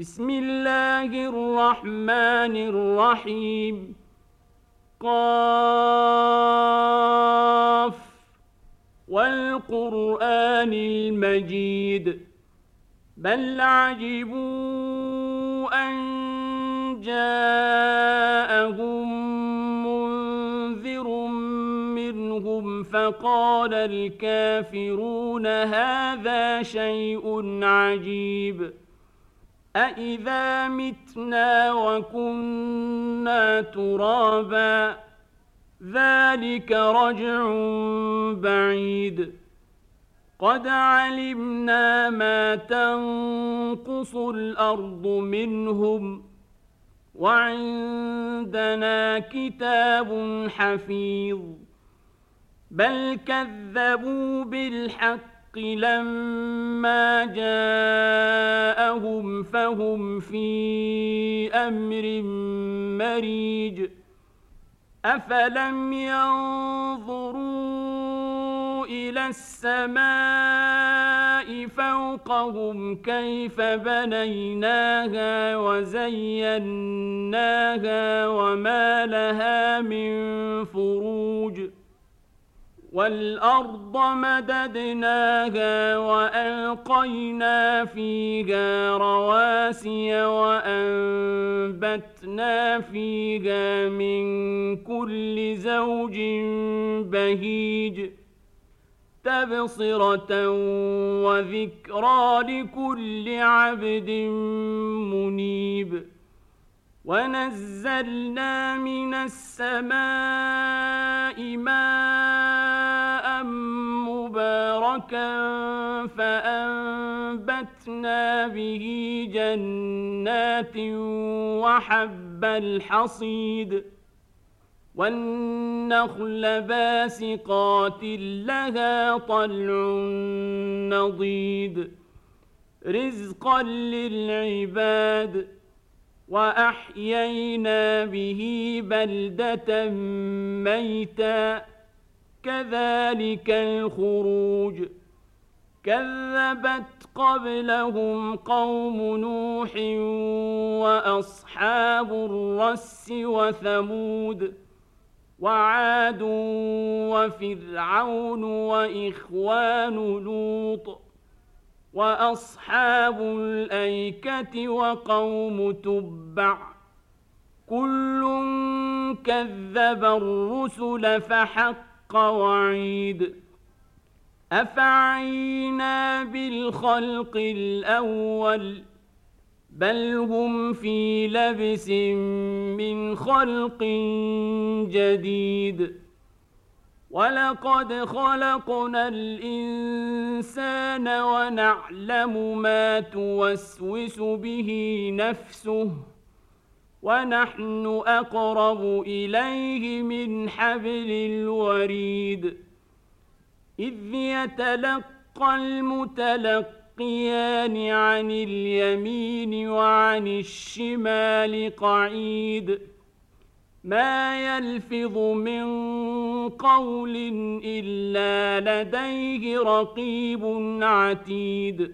بسم الله الرحمن الرحيم. قاف والقرآن المجيد بل عجبوا أن جاءهم منذر منهم فقال الكافرون هذا شيء عجيب أإذا متنا وكنا ترابا ذلك رجع بعيد قد علمنا ما تنقص الأرض منهم وعندنا كتاب حفيظ بل كذبوا بالحق لما جاءهم فهم في أمر مريج أفلم ينظروا إلى السماء فوقهم كيف بنيناها وزيناها وما لها من فروج والأرض مددناها وألقينا فيها رواسي وأنبتنا فيها من كل زوج بهيج تبصرة وذكرى لكل عبد منيب ونزلنا من السماء ماء مباركا فأنبتنا به جنات وحب الحصيد والنخل باسقات لها طلع نضيد رزقا للعباد وأحيينا به بلدة ميتا كذلك الخروج كذبت قبلهم قوم نوح وأصحاب الرس وثمود وعاد وفرعون وإخوان لوط وأصحاب الأيكة وقوم تبع كل كذب الرسل فحق وعيد أفعينا بالخلق الأول بل هم في لبس من خلق جديد ولقد خلقنا الإنسان ونعلم ما توسوس به نفسه ونحن أقرب إليه من حبل الوريد إذ يتلقى المتلقيان عن اليمين وعن الشمال قعيد ما يلفظ من قول إلا لديه رقيب عتيد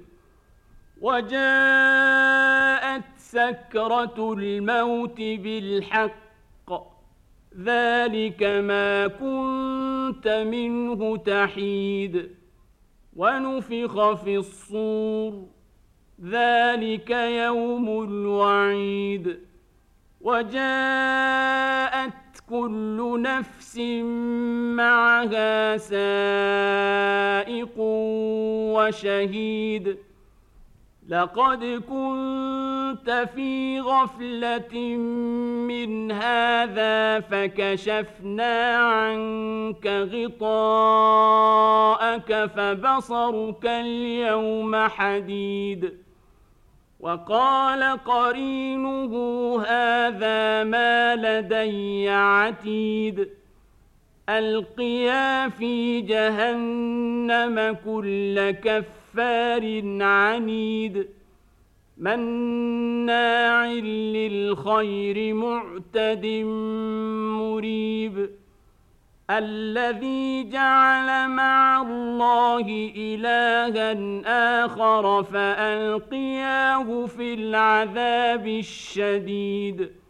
وجاءت سكرة الموت بالحق ذلك ما كنت منه تحيد ونفخ في الصور ذلك يوم الوعيد وجاءت كل نفس معها سائق وشهيد لقد كنت في غفلة من هذا فكشفنا عنك غطاءك فبصرك اليوم حديد وقال قرينه هذا ما لدي عتيد ألقيا في جهنم كل كفار عنيد مناع للخير معتد مريب الذي جعل مع الله إلها آخر فألقياه في العذاب الشديد